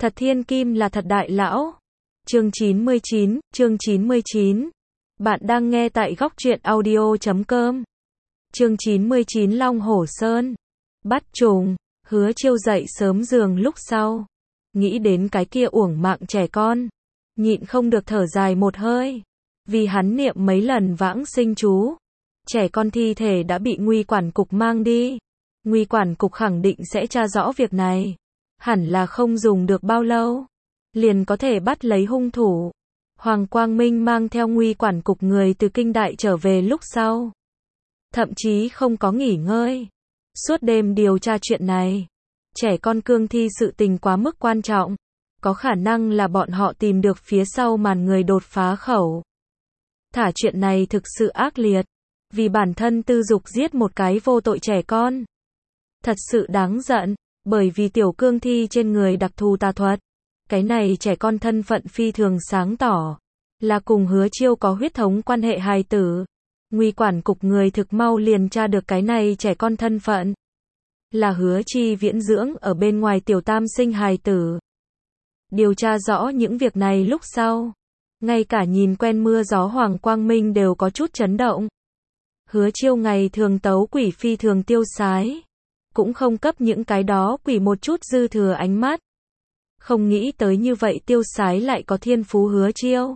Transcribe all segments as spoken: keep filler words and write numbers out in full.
Thật thiên kim là thật đại lão. Chương chín mươi chín, chương chín mươi chín. Bạn đang nghe tại góc truyện audio chấm com. Chương chín mươi chín Long Hổ Sơn. Bắt trùng, Hứa Chiêu dậy sớm giường lúc sau. Nghĩ đến cái kia uổng mạng trẻ con. Nhịn không được thở dài một hơi. Vì hắn niệm mấy lần vãng sinh chú. Trẻ con thi thể đã bị Nguy quản cục mang đi. Nguy quản cục khẳng định sẽ tra rõ việc này. Hẳn là không dùng được bao lâu. Liền có thể bắt lấy hung thủ. Hoàng Quang Minh mang theo Nguy quản cục người từ kinh đại trở về lúc sau. Thậm chí không có nghỉ ngơi. Suốt đêm điều tra chuyện này. Trẻ con cương thi sự tình quá mức quan trọng. Có khả năng là bọn họ tìm được phía sau màn người đột phá khẩu. Thả chuyện này thực sự ác liệt. Vì bản thân tư dục giết một cái vô tội trẻ con. Thật sự đáng giận. Bởi vì tiểu cương thi trên người đặc thù tà thuật. Cái này trẻ con thân phận phi thường sáng tỏ. Là cùng Hứa Chiêu có huyết thống quan hệ hài tử. Nguy quản cục người thực mau liền tra được cái này trẻ con thân phận. Là Hứa Chi Viễn dưỡng ở bên ngoài tiểu tam sinh hài tử. Điều tra rõ những việc này lúc sau. Ngay cả nhìn quen mưa gió Hoàng Quang Minh đều có chút chấn động. Hứa Chiêu ngày thường tấu quỷ phi thường tiêu sái. Cũng không cấp những cái đó quỷ một chút dư thừa ánh mắt. Không nghĩ tới như vậy tiêu sái lại có thiên phú Hứa Chiêu.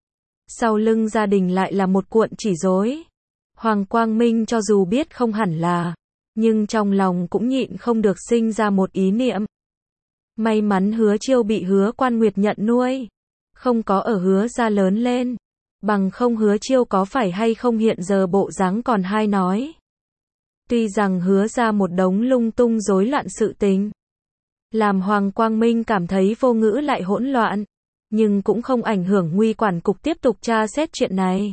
Sau lưng gia đình lại là một cuộn chỉ rối. Hoàng Quang Minh cho dù biết không hẳn là, nhưng trong lòng cũng nhịn không được sinh ra một ý niệm. May mắn Hứa Chiêu bị Hứa Quan Nguyệt nhận nuôi. Không có ở Hứa gia lớn lên. Bằng không Hứa Chiêu có phải hay không hiện giờ bộ dáng còn hai nói. Tuy rằng Hứa ra một đống lung tung rối loạn sự tình. Làm Hoàng Quang Minh cảm thấy vô ngữ lại hỗn loạn. Nhưng cũng không ảnh hưởng Nguy quản cục tiếp tục tra xét chuyện này.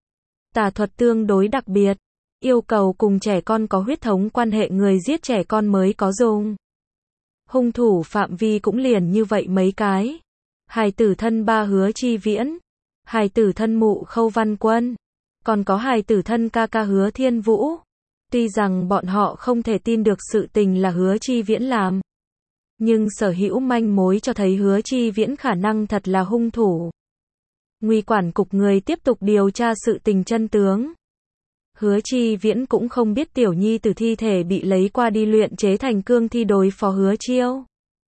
Tà thuật tương đối đặc biệt. Yêu cầu cùng trẻ con có huyết thống quan hệ người giết trẻ con mới có dùng. Hung thủ phạm vi cũng liền như vậy mấy cái. Hài tử thân ba Hứa Chi Viễn. Hài tử thân mụ Khâu Văn Quân. Còn có hài tử thân ca ca Hứa Thiên Vũ. Tuy rằng bọn họ không thể tin được sự tình là Hứa Chi Viễn làm. Nhưng sở hữu manh mối cho thấy Hứa Chi Viễn khả năng thật là hung thủ. Nguy quản cục người tiếp tục điều tra sự tình chân tướng. Hứa Chi Viễn cũng không biết tiểu nhi tử thi thể bị lấy qua đi luyện chế thành cương thi đối phó Hứa Chiêu.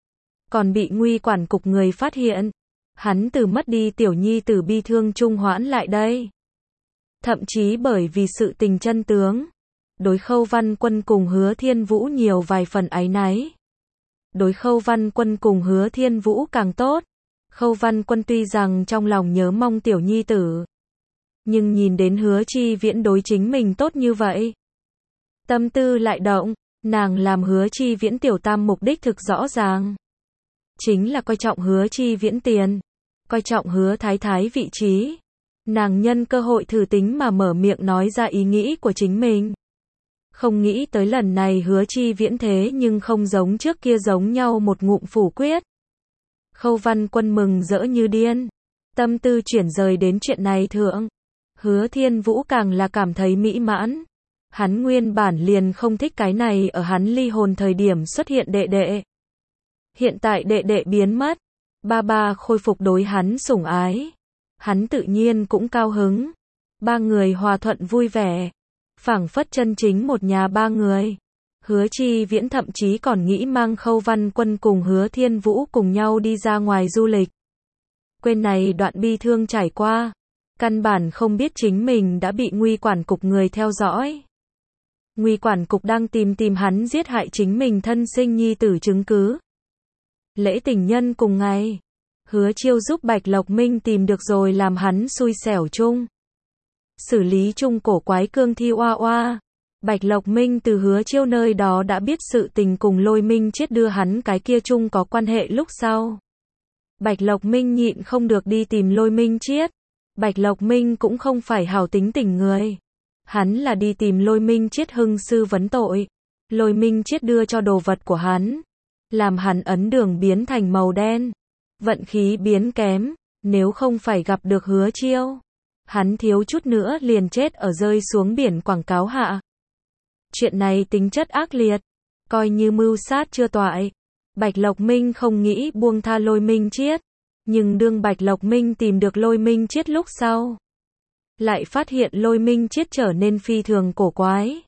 Còn bị Nguy quản cục người phát hiện. Hắn từ mất đi tiểu nhi tử bi thương trung hoãn lại đây. Thậm chí bởi vì sự tình chân tướng. Đối Khâu Văn Quân cùng Hứa Thiên Vũ nhiều vài phần áy náy. Đối Khâu Văn Quân cùng Hứa Thiên Vũ càng tốt. Khâu Văn Quân tuy rằng trong lòng nhớ mong tiểu nhi tử. Nhưng nhìn đến Hứa Chi Viễn đối chính mình tốt như vậy. Tâm tư lại động, nàng làm Hứa Chi Viễn tiểu tam mục đích thực rõ ràng. Chính là coi trọng Hứa Chi Viễn tiền. Coi trọng Hứa Thái Thái vị trí. Nàng nhân cơ hội thử tính mà mở miệng nói ra ý nghĩ của chính mình. Không nghĩ tới lần này Hứa Chi Viễn thế nhưng không giống trước kia giống nhau một ngụm phủ quyết. Khâu Văn Quân mừng rỡ như điên. Tâm tư chuyển rời đến chuyện này thượng. Hứa Thiên Vũ càng là cảm thấy mỹ mãn. Hắn nguyên bản liền không thích cái này ở hắn ly hồn thời điểm xuất hiện đệ đệ. Hiện tại đệ đệ biến mất. Ba ba khôi phục đối hắn sủng ái. Hắn tự nhiên cũng cao hứng. Ba người hòa thuận vui vẻ. Phảng phất chân chính một nhà ba người. Hứa Chi Viễn thậm chí còn nghĩ mang Khâu Văn Quân cùng Hứa Thiên Vũ cùng nhau đi ra ngoài du lịch. Quên này đoạn bi thương trải qua. Căn bản không biết chính mình đã bị Nguy quản cục người theo dõi. Nguy quản cục đang tìm tìm hắn giết hại chính mình thân sinh nhi tử chứng cứ. Lễ tình nhân cùng ngày. Hứa Chiêu giúp Bạch Lộc Minh tìm được rồi làm hắn xui xẻo chung. Xử lý chung cổ quái cương thi oa oa. Bạch Lộc Minh từ Hứa Chiêu nơi đó đã biết sự tình cùng Lôi Minh chết đưa hắn cái kia chung có quan hệ lúc sau. Bạch Lộc Minh nhịn không được đi tìm Lôi Minh chết. Bạch Lộc Minh cũng không phải hảo tính tình người. Hắn là đi tìm Lôi Minh chết hưng sư vấn tội. Lôi Minh chết đưa cho đồ vật của hắn. Làm hắn ấn đường biến thành màu đen. Vận khí biến kém. Nếu không phải gặp được Hứa Chiêu. Hắn thiếu chút nữa liền chết ở rơi xuống biển quảng cáo hạ. Chuyện này tính chất ác liệt. Coi như mưu sát chưa toại. Bạch Lộc Minh không nghĩ buông tha Lôi Minh Triết, nhưng đương Bạch Lộc Minh tìm được Lôi Minh Triết lúc sau, lại phát hiện Lôi Minh Triết trở nên phi thường cổ quái.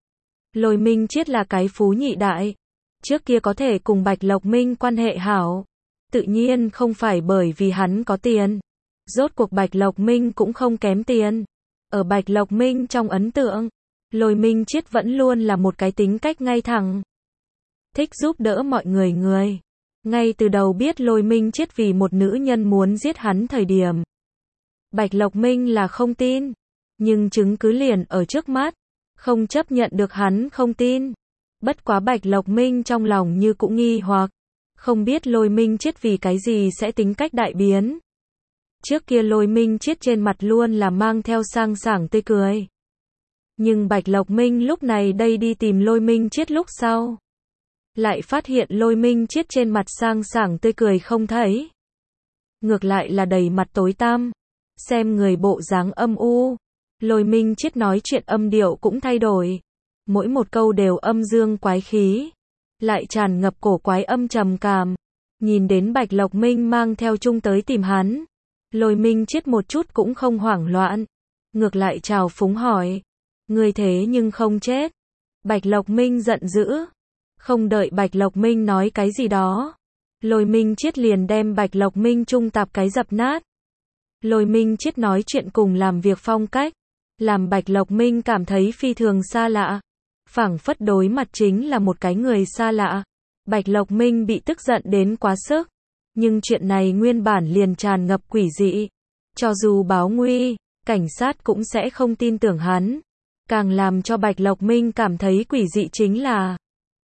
Lôi Minh Triết là cái phú nhị đại, trước kia có thể cùng Bạch Lộc Minh quan hệ hảo, tự nhiên không phải bởi vì hắn có tiền. Rốt cuộc Bạch Lộc Minh cũng không kém tiền. Ở Bạch Lộc Minh trong ấn tượng, Lôi Minh Triết vẫn luôn là một cái tính cách ngay thẳng, thích giúp đỡ mọi người người. Ngay từ đầu biết Lôi Minh Triết vì một nữ nhân muốn giết hắn thời điểm, Bạch Lộc Minh là không tin, nhưng chứng cứ liền ở trước mắt, không chấp nhận được hắn không tin. Bất quá Bạch Lộc Minh trong lòng như cũng nghi hoặc, không biết Lôi Minh Triết vì cái gì sẽ tính cách đại biến. Trước kia Lôi Minh Triết trên mặt luôn là mang theo sang sảng tươi cười. Nhưng Bạch Lộc Minh lúc này đây đi tìm Lôi Minh Triết lúc sau, lại phát hiện Lôi Minh Triết trên mặt sang sảng tươi cười không thấy. Ngược lại là đầy mặt tối tăm, xem người bộ dáng âm u. Lôi Minh Triết nói chuyện âm điệu cũng thay đổi, mỗi một câu đều âm dương quái khí, lại tràn ngập cổ quái âm trầm cảm. Nhìn đến Bạch Lộc Minh mang theo chung tới tìm hắn, Lôi Minh Triết một chút cũng không hoảng loạn, ngược lại trào phúng hỏi, người thế nhưng không chết. Bạch Lộc Minh giận dữ, không đợi Bạch Lộc Minh nói cái gì đó, Lôi Minh Triết liền đem Bạch Lộc Minh chung tạp cái dập nát. Lôi Minh Triết nói chuyện cùng làm việc phong cách, làm Bạch Lộc Minh cảm thấy phi thường xa lạ, phảng phất đối mặt chính là một cái người xa lạ. Bạch Lộc Minh bị tức giận đến quá sức, nhưng chuyện này nguyên bản liền tràn ngập quỷ dị, cho dù báo nguy, cảnh sát cũng sẽ không tin tưởng hắn. Càng làm cho Bạch Lộc Minh cảm thấy quỷ dị chính là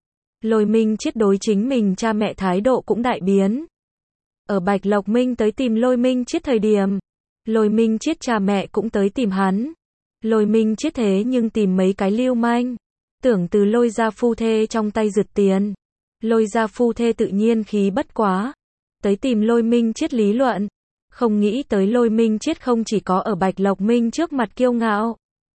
Lôi Minh Triết đối chính mình cha mẹ thái độ cũng đại biến. Ở Bạch Lộc Minh tới tìm Lôi Minh Triết thời điểm, Lôi Minh Triết cha mẹ cũng tới tìm hắn. Lôi Minh Triết thế nhưng tìm mấy cái lưu manh, tưởng từ Lôi gia phu thê trong tay giật tiền. Lôi gia phu thê tự nhiên khí bất quá, tới tìm Lôi Minh Triết lý luận. Không nghĩ tới Lôi Minh Triết không chỉ có ở Bạch Lộc Minh trước mặt kiêu ngạo,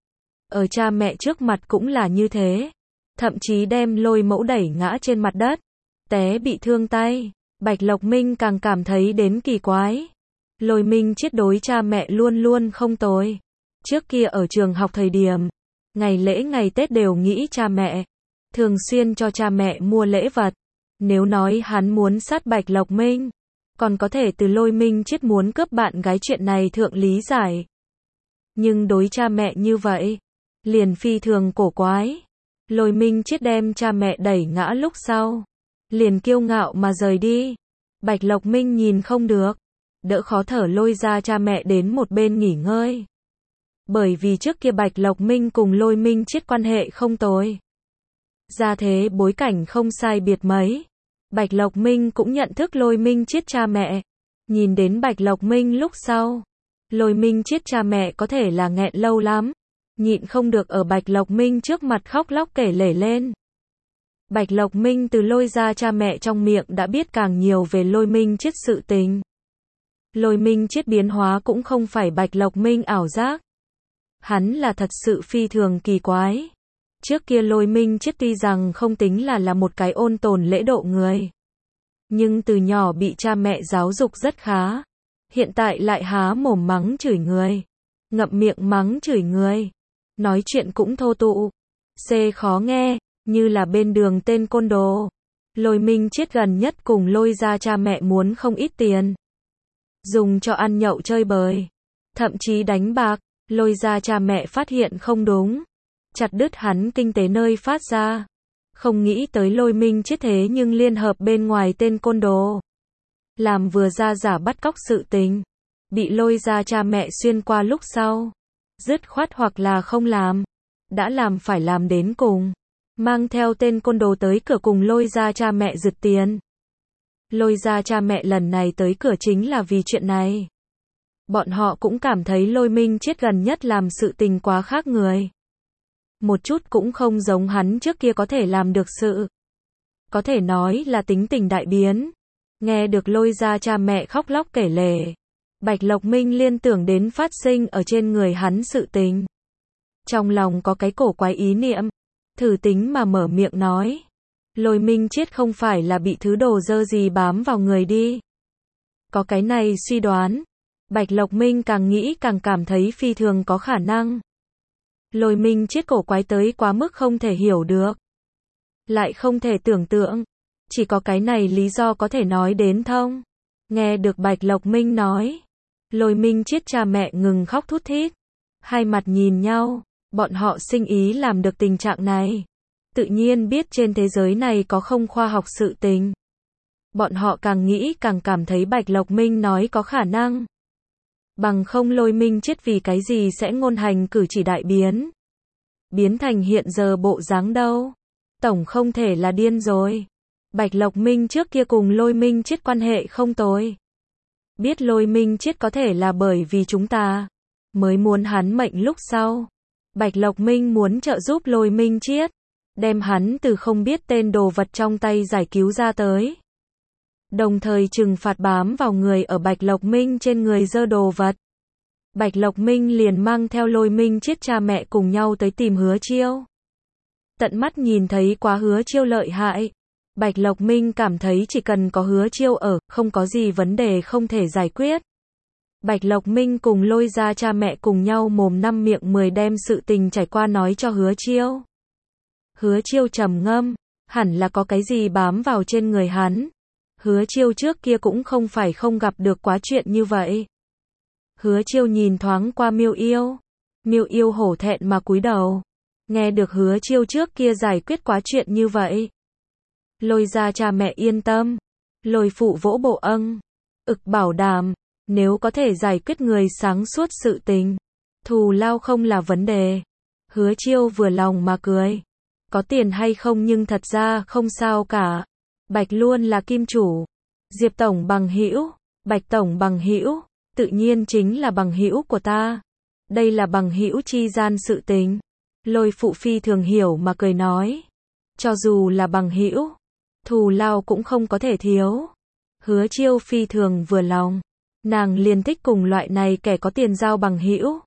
ở cha mẹ trước mặt cũng là như thế, thậm chí đem Lôi mẫu đẩy ngã trên mặt đất, té bị thương tay. Bạch Lộc Minh càng cảm thấy đến kỳ quái. Lôi Minh Triết đối cha mẹ luôn luôn không tồi. Trước kia ở trường học thời điểm, ngày lễ ngày Tết đều nghĩ cha mẹ, thường xuyên cho cha mẹ mua lễ vật. Nếu nói hắn muốn sát Bạch Lộc Minh, còn có thể từ Lôi Minh Triết muốn cướp bạn gái chuyện này thượng lý giải. Nhưng đối cha mẹ như vậy, liền phi thường cổ quái. Lôi Minh Triết đem cha mẹ đẩy ngã lúc sau, liền kiêu ngạo mà rời đi. Bạch Lộc Minh nhìn không được, đỡ khó thở lôi ra cha mẹ đến một bên nghỉ ngơi. Bởi vì trước kia Bạch Lộc Minh cùng Lôi Minh Triết quan hệ không tồi, gia thế bối cảnh không sai biệt mấy. Bạch Lộc Minh cũng nhận thức Lôi Minh Triết cha mẹ. Nhìn đến Bạch Lộc Minh lúc sau, Lôi Minh Triết cha mẹ có thể là nghẹn lâu lắm, nhịn không được ở Bạch Lộc Minh trước mặt khóc lóc kể lể lên. Bạch Lộc Minh từ Lôi gia cha mẹ trong miệng đã biết càng nhiều về Lôi Minh Triết sự tình. Lôi Minh Triết biến hóa cũng không phải Bạch Lộc Minh ảo giác, hắn là thật sự phi thường kỳ quái. Trước kia Lôi Minh Triết tuy rằng không tính là là một cái ôn tồn lễ độ người, nhưng từ nhỏ bị cha mẹ giáo dục rất khá, hiện tại lại há mồm mắng chửi người, ngậm miệng mắng chửi người, nói chuyện cũng thô tục, xê khó nghe, như là bên đường tên côn đồ. Lôi Minh Triết gần nhất cùng Lôi gia cha mẹ muốn không ít tiền, dùng cho ăn nhậu chơi bời, thậm chí đánh bạc. Lôi gia cha mẹ phát hiện không đúng, chặt đứt hắn kinh tế nơi phát ra. Không nghĩ tới Lôi Minh Triết thế nhưng liên hợp bên ngoài tên côn đồ, làm vừa ra giả bắt cóc sự tình, bị Lôi gia cha mẹ xuyên qua lúc sau, dứt khoát hoặc là không làm, đã làm phải làm đến cùng, mang theo tên côn đồ tới cửa cùng Lôi gia cha mẹ giật tiền. Lôi gia cha mẹ lần này tới cửa chính là vì chuyện này. Bọn họ cũng cảm thấy Lôi Minh Triết gần nhất làm sự tình quá khác người, một chút cũng không giống hắn trước kia có thể làm được sự. Có thể nói là tính tình đại biến. Nghe được Lôi gia cha mẹ khóc lóc kể lể, Bạch Lộc Minh liên tưởng đến phát sinh ở trên người hắn sự tình. Trong lòng có cái cổ quái ý niệm, thử tính mà mở miệng nói. Lôi Minh Triết không phải là bị thứ đồ dơ gì bám vào người đi. Có cái này suy đoán, Bạch Lộc Minh càng nghĩ càng cảm thấy phi thường có khả năng. Lôi Minh Triết cổ quái tới quá mức không thể hiểu được. Lại không thể tưởng tượng. Chỉ có cái này lý do có thể nói đến thông. Nghe được Bạch Lộc Minh nói. Lôi Minh Triết cha mẹ ngừng khóc thút thít. Hai mặt nhìn nhau. Bọn họ sinh ý làm được tình trạng này. Tự nhiên biết trên thế giới này có không khoa học sự tình. Bọn họ càng nghĩ càng cảm thấy Bạch Lộc Minh nói có khả năng. Bằng không Lôi Minh Triết vì cái gì sẽ ngôn hành cử chỉ đại biến. Biến thành hiện giờ bộ dáng đâu. Tổng không thể là điên rồi. Bạch Lộc Minh trước kia cùng Lôi Minh Triết quan hệ không tồi. Biết Lôi Minh Triết có thể là bởi vì chúng ta mới muốn hắn mệnh lúc sau. Bạch Lộc Minh muốn trợ giúp Lôi Minh Triết, đem hắn từ không biết tên đồ vật trong tay giải cứu ra tới. Đồng thời trừng phạt bám vào người ở Bạch Lộc Minh trên người dơ đồ vật. Bạch Lộc Minh liền mang theo Lôi Minh Triết cha mẹ cùng nhau tới tìm Hứa Chiêu. Tận mắt nhìn thấy quá Hứa Chiêu lợi hại. Bạch Lộc Minh cảm thấy chỉ cần có Hứa Chiêu ở, không có gì vấn đề không thể giải quyết. Bạch Lộc Minh cùng Lôi ra cha mẹ cùng nhau mồm năm miệng mười đem sự tình trải qua nói cho Hứa Chiêu. Hứa Chiêu trầm ngâm, hẳn là có cái gì bám vào trên người hắn. Hứa Chiêu trước kia cũng không phải không gặp được quá chuyện như vậy. Hứa Chiêu nhìn thoáng qua Miêu Yêu. Miêu Yêu hổ thẹn mà cúi đầu. Nghe được Hứa Chiêu trước kia giải quyết quá chuyện như vậy. Lôi ra cha mẹ yên tâm. Lôi phụ vỗ bộ âng. Ực bảo đảm, nếu có thể giải quyết người sáng suốt sự tình, thù lao không là vấn đề. Hứa Chiêu vừa lòng mà cười. Có tiền hay không nhưng thật ra không sao cả. Bạch luôn là kim chủ. Diệp tổng bằng hữu, Bạch tổng bằng hữu, tự nhiên chính là bằng hữu của ta. Đây là bằng hữu chi gian sự tình. Lôi phụ phi thường hiểu mà cười nói. Cho dù là bằng hữu, thù lao cũng không có thể thiếu. Hứa Chiêu phi thường vừa lòng. Nàng liền thích cùng loại này kẻ có tiền giao bằng hữu.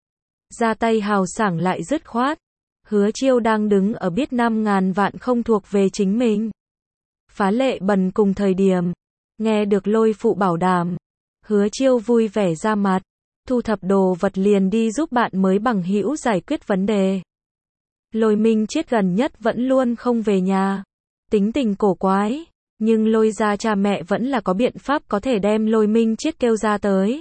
Ra tay hào sảng lại dứt khoát. Hứa Chiêu đang đứng ở biết năm ngàn vạn không thuộc về chính mình. Phá lệ bần cùng thời điểm. Nghe được Lôi phụ bảo đảm. Hứa Chiêu vui vẻ ra mặt. Thu thập đồ vật liền đi giúp bạn mới bằng hữu giải quyết vấn đề. Lôi Minh Triết gần nhất vẫn luôn không về nhà. Tính tình cổ quái. Nhưng Lôi ra cha mẹ vẫn là có biện pháp có thể đem Lôi Minh Triết kêu ra tới.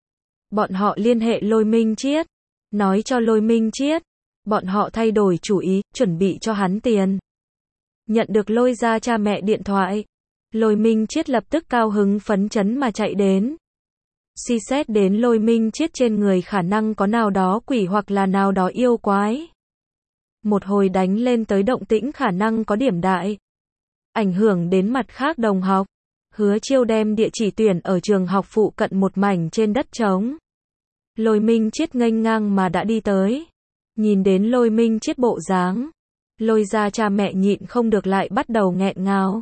Bọn họ liên hệ Lôi Minh Triết. Nói cho Lôi Minh Triết. Bọn họ thay đổi chủ ý, chuẩn bị cho hắn tiền. Nhận được Lôi ra cha mẹ điện thoại. Lôi Minh Triết lập tức cao hứng phấn chấn mà chạy đến. Suy xét đến Lôi Minh Triết trên người khả năng có nào đó quỷ hoặc là nào đó yêu quái. Một hồi đánh lên tới động tĩnh khả năng có điểm đại. Ảnh hưởng đến mặt khác đồng học. Hứa Chiêu đem địa chỉ tuyển ở trường học phụ cận một mảnh trên đất trống. Lôi Minh Triết nghênh ngang mà đã đi tới. Nhìn đến Lôi Minh Triết bộ dáng. Lôi ra cha mẹ nhịn không được lại bắt đầu nghẹn ngào.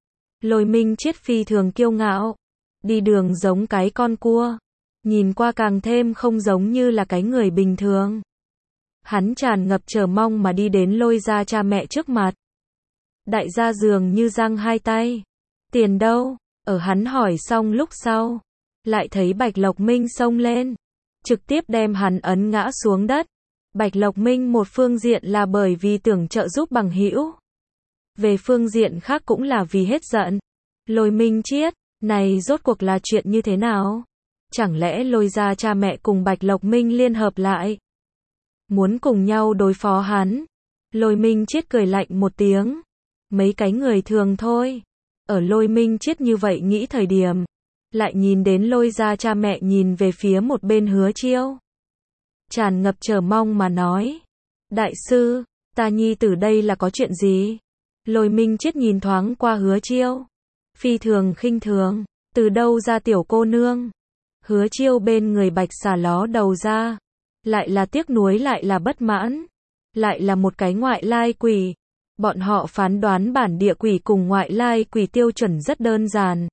Lôi Minh Triết phi thường kiêu ngạo. Đi đường giống cái con cua. Nhìn qua càng thêm không giống như là cái người bình thường. Hắn tràn ngập chờ mong mà đi đến Lôi ra cha mẹ trước mặt. Đại gia dường như giang hai tay. Tiền đâu? Ở hắn hỏi xong lúc sau. Lại thấy Bạch Lộc Minh xông lên. Trực tiếp đem hắn ấn ngã xuống đất. Bạch Lộc Minh một phương diện là bởi vì tưởng trợ giúp bằng hữu. Về phương diện khác cũng là vì hết giận. Lôi Minh Triết, này rốt cuộc là chuyện như thế nào? Chẳng lẽ Lôi ra cha mẹ cùng Bạch Lộc Minh liên hợp lại? Muốn cùng nhau đối phó hắn? Lôi Minh Triết cười lạnh một tiếng. Mấy cái người thường thôi. Ở Lôi Minh Triết như vậy nghĩ thời điểm. Lại nhìn đến Lôi ra cha mẹ nhìn về phía một bên Hứa Chiêu. Tràn ngập chờ mong mà nói. Đại sư, ta nhi tử đây là có chuyện gì? Lôi Minh Triết nhìn thoáng qua Hứa Chiêu. Phi thường khinh thường. Từ đâu ra tiểu cô nương? Hứa Chiêu bên người bạch xà ló đầu ra. Lại là tiếc nuối lại là bất mãn. Lại là một cái ngoại lai quỷ. Bọn họ phán đoán bản địa quỷ cùng ngoại lai quỷ tiêu chuẩn rất đơn giản.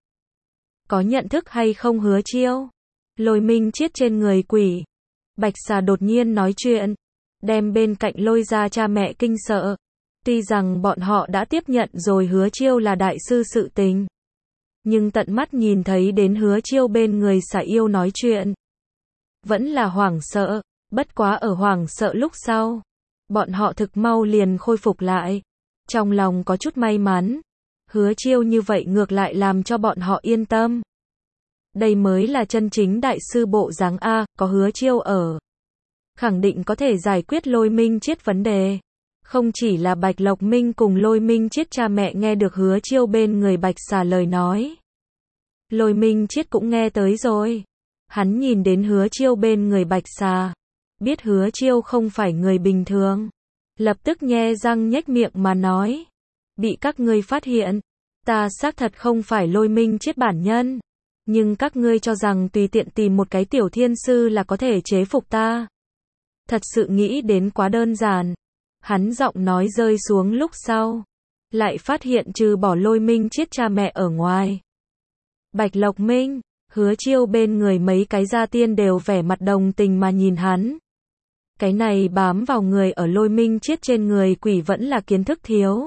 Có nhận thức hay không Hứa Chiêu? Lôi Minh Triết trên người quỷ. Bạch xà đột nhiên nói chuyện. Đem bên cạnh Lôi ra cha mẹ kinh sợ. Tuy rằng bọn họ đã tiếp nhận rồi Hứa Chiêu là đại sư sự tình, nhưng tận mắt nhìn thấy đến Hứa Chiêu bên người xả yêu nói chuyện, vẫn là hoảng sợ, bất quá ở hoảng sợ lúc sau, bọn họ thực mau liền khôi phục lại, trong lòng có chút may mắn, Hứa Chiêu như vậy ngược lại làm cho bọn họ yên tâm. Đây mới là chân chính đại sư bộ dáng A, có Hứa Chiêu ở, khẳng định có thể giải quyết Lôi Minh Chiết vấn đề. Không chỉ là Bạch Lộc Minh cùng Lôi Minh Chiết cha mẹ nghe được Hứa Chiêu bên người Bạch Xà lời nói, Lôi Minh Chiết cũng nghe tới rồi. Hắn nhìn đến Hứa Chiêu bên người Bạch Xà, biết Hứa Chiêu không phải người bình thường, lập tức nhe răng nhếch miệng mà nói, bị các ngươi phát hiện, ta xác thật không phải Lôi Minh Chiết bản nhân, nhưng các ngươi cho rằng tùy tiện tìm một cái tiểu thiên sư là có thể chế phục ta. Thật sự nghĩ đến quá đơn giản. Hắn giọng nói rơi xuống lúc sau, lại phát hiện trừ bỏ Lôi Minh Chiết cha mẹ ở ngoài, Bạch Lộc Minh, Hứa Chiêu bên người mấy cái gia tiên đều vẻ mặt đồng tình mà nhìn hắn. Cái này bám vào người ở Lôi Minh Chiết trên người quỷ vẫn là kiến thức thiếu.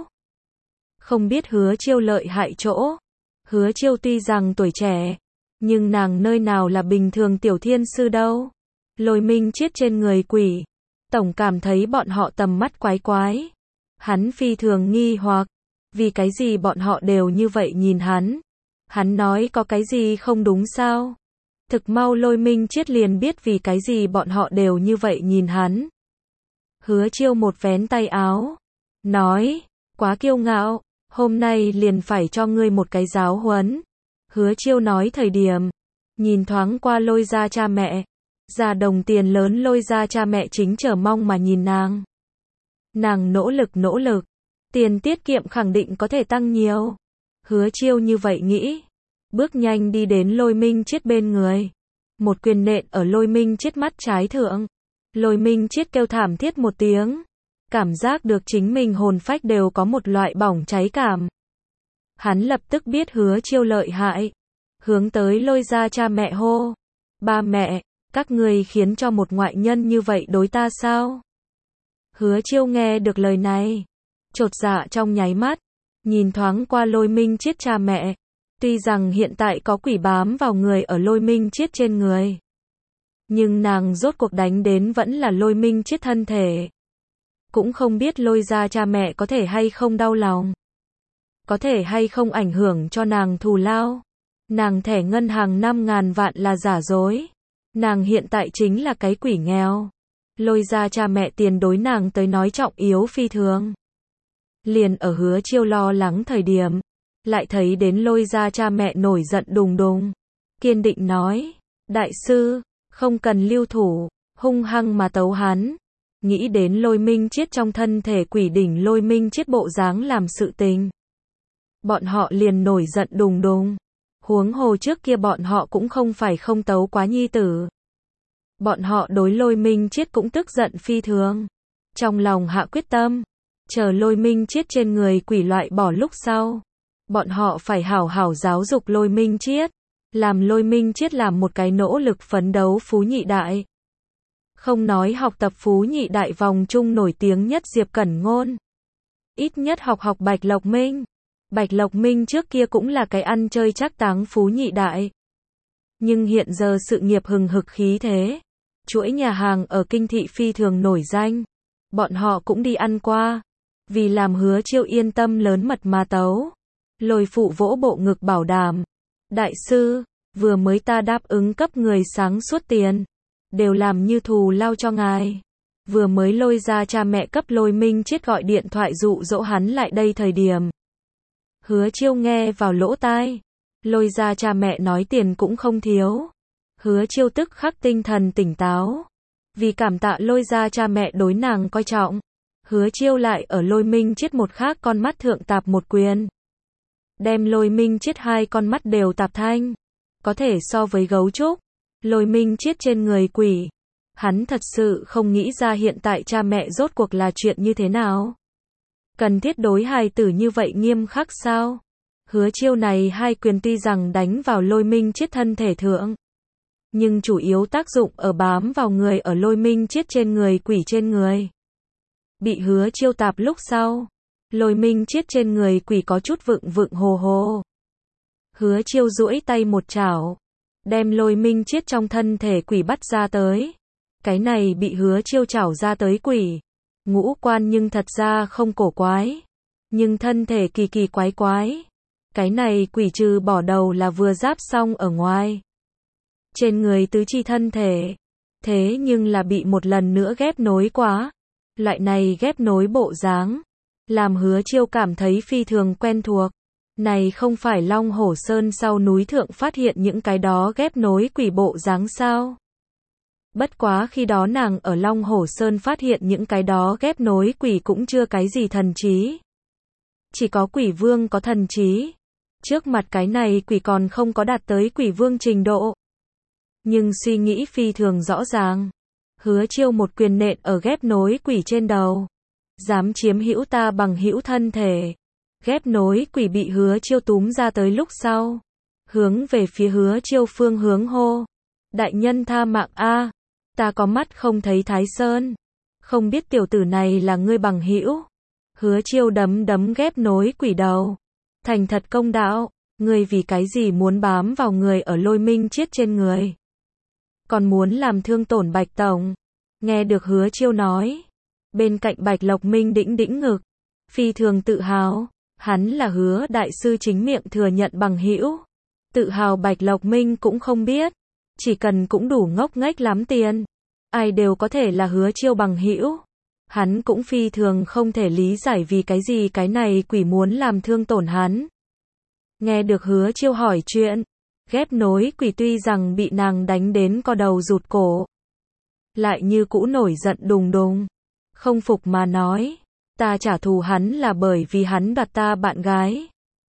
Không biết Hứa Chiêu lợi hại chỗ. Hứa Chiêu tuy rằng tuổi trẻ, nhưng nàng nơi nào là bình thường tiểu thiên sư đâu. Lôi Minh Chiết trên người quỷ, tổng cảm thấy bọn họ tầm mắt quái quái. Hắn phi thường nghi hoặc, vì cái gì bọn họ đều như vậy nhìn hắn. Hắn nói có cái gì không đúng sao? Thực mau Lôi Minh Chiết liền biết vì cái gì bọn họ đều như vậy nhìn hắn. Hứa Chiêu một vén tay áo, nói, quá kiêu ngạo, hôm nay liền phải cho ngươi một cái giáo huấn. Hứa Chiêu nói thời điểm, nhìn thoáng qua Lôi gia cha mẹ, già đồng tiền lớn Lôi gia cha mẹ chính chờ mong mà nhìn nàng. Nàng nỗ lực nỗ lực, tiền tiết kiệm khẳng định có thể tăng nhiều. Hứa Chiêu như vậy nghĩ, bước nhanh đi đến Lôi Minh Chiết bên người, một quyền nện ở Lôi Minh Chiết mắt trái thượng. Lôi Minh Chiết kêu thảm thiết một tiếng, cảm giác được chính mình hồn phách đều có một loại bỏng cháy cảm. Hắn lập tức biết Hứa Chiêu lợi hại, hướng tới Lôi gia cha mẹ hô, ba mẹ, các ngươi khiến cho một ngoại nhân như vậy đối ta sao? Hứa Chiêu nghe được lời này, chột dạ trong nháy mắt, nhìn thoáng qua Lôi Minh Chiết cha mẹ, tuy rằng hiện tại có quỷ bám vào người ở Lôi Minh Chiết trên người, nhưng nàng rốt cuộc đánh đến vẫn là Lôi Minh Chiết thân thể. Cũng không biết Lôi gia cha mẹ có thể hay không đau lòng, có thể hay không ảnh hưởng cho nàng thù lao. Nàng thẻ ngân hàng năm ngàn vạn là giả dối, nàng hiện tại chính là cái quỷ nghèo. Lôi gia cha mẹ tiền đối nàng tới nói trọng yếu phi thường. Liền ở Hứa Chiêu lo lắng thời điểm, lại thấy đến Lôi gia cha mẹ nổi giận đùng đùng, kiên định nói, đại sư, không cần lưu thủ, hung hăng mà tấu hắn. Nghĩ đến Lôi Minh Chiết trong thân thể quỷ đỉnh Lôi Minh Chiết bộ dáng làm sự tình, bọn họ liền nổi giận đùng đùng. Huống hồ trước kia bọn họ cũng không phải không tấu quá nhi tử. Bọn họ đối Lôi Minh Chiết cũng tức giận phi thường, trong lòng hạ quyết tâm, chờ Lôi Minh Chiết trên người quỷ loại bỏ lúc sau, bọn họ phải hảo hảo giáo dục Lôi Minh Chiết, làm Lôi Minh Chiết làm một cái nỗ lực phấn đấu phú nhị đại. Không nói học tập phú nhị đại vòng chung nổi tiếng nhất Diệp Cẩn Ngôn, ít nhất học học Bạch Lộc Minh. Bạch Lộc Minh trước kia cũng là cái ăn chơi trác táng phú nhị đại, nhưng hiện giờ sự nghiệp hừng hực khí thế, chuỗi nhà hàng ở kinh thị phi thường nổi danh, bọn họ cũng đi ăn qua, vì làm Hứa Chiêu yên tâm lớn mật mà tấu. Lôi phụ vỗ bộ ngực bảo đảm, đại sư, vừa mới ta đáp ứng cấp người sáng suốt tiền, đều làm như thù lao cho ngài. Vừa mới Lôi gia cha mẹ cấp Lôi Minh Chiết gọi điện thoại dụ dỗ hắn lại đây thời điểm, Hứa Chiêu nghe vào lỗ tai, Lôi gia cha mẹ nói tiền cũng không thiếu. Hứa Chiêu tức khắc tinh thần tỉnh táo, vì cảm tạ Lôi gia cha mẹ đối nàng coi trọng, Hứa Chiêu lại ở Lôi Minh Chiết một khác con mắt thượng tạp một quyền, đem Lôi Minh Chiết hai con mắt đều tạp thanh, có thể so với gấu trúc. Lôi Minh Chiết trên người quỷ, hắn thật sự không nghĩ ra hiện tại cha mẹ rốt cuộc là chuyện như thế nào. Cần thiết đối hài tử như vậy nghiêm khắc sao? Hứa Chiêu này hai quyền tuy rằng đánh vào Lôi Minh Chiết thân thể thượng, nhưng chủ yếu tác dụng ở bám vào người ở Lôi Minh Chiết trên người quỷ trên người. Bị Hứa Chiêu tạp lúc sau, Lôi Minh Chiết trên người quỷ có chút vựng vựng hồ hồ. Hứa Chiêu duỗi tay một chảo, đem Lôi Minh Chiết trong thân thể quỷ bắt ra tới. Cái này bị Hứa Chiêu chảo ra tới quỷ, ngũ quan nhưng thật ra không cổ quái, nhưng thân thể kỳ kỳ quái quái. Cái này quỷ trừ bỏ đầu là vừa giáp xong ở ngoài, trên người tứ chi thân thể, thế nhưng là bị một lần nữa ghép nối quá. Loại này ghép nối bộ dáng, làm Hứa Chiêu cảm thấy phi thường quen thuộc. Này không phải Long Hổ Sơn sau núi thượng phát hiện những cái đó ghép nối quỷ bộ dáng sao? Bất quá khi đó nàng ở Long Hổ Sơn phát hiện những cái đó ghép nối quỷ cũng chưa cái gì thần trí. Chỉ có quỷ vương có thần trí. Trước mặt cái này quỷ còn không có đạt tới quỷ vương trình độ. Nhưng suy nghĩ phi thường rõ ràng. Hứa Chiêu một quyền nện ở ghép nối quỷ trên đầu. Dám chiếm hữu ta bằng hữu thân thể. Ghép nối quỷ bị Hứa Chiêu túm ra tới lúc sau. Hướng về phía Hứa Chiêu phương hướng hô. Đại nhân tha mạng a, ta có mắt không thấy Thái Sơn. Không biết tiểu tử này là ngươi bằng hữu. Hứa Chiêu đấm đấm ghép nối quỷ đầu. Thành thật công đạo, ngươi vì cái gì muốn bám vào người ở Lôi Minh Chiết trên người? Còn muốn làm thương tổn Bạch Tổng. Nghe được Hứa Chiêu nói, bên cạnh Bạch Lộc Minh đĩnh đĩnh ngực, phi thường tự hào, hắn là Hứa đại sư chính miệng thừa nhận bằng hữu. Tự hào Bạch Lộc Minh cũng không biết, chỉ cần cũng đủ ngốc nghếch lắm tiền, ai đều có thể là Hứa Chiêu bằng hữu. Hắn cũng phi thường không thể lý giải vì cái gì cái này quỷ muốn làm thương tổn hắn. Nghe được Hứa Chiêu hỏi chuyện, ghép nối quỷ tuy rằng bị nàng đánh đến co đầu rụt cổ, lại như cũ nổi giận đùng đùng, không phục mà nói, ta trả thù hắn là bởi vì hắn đoạt ta bạn gái.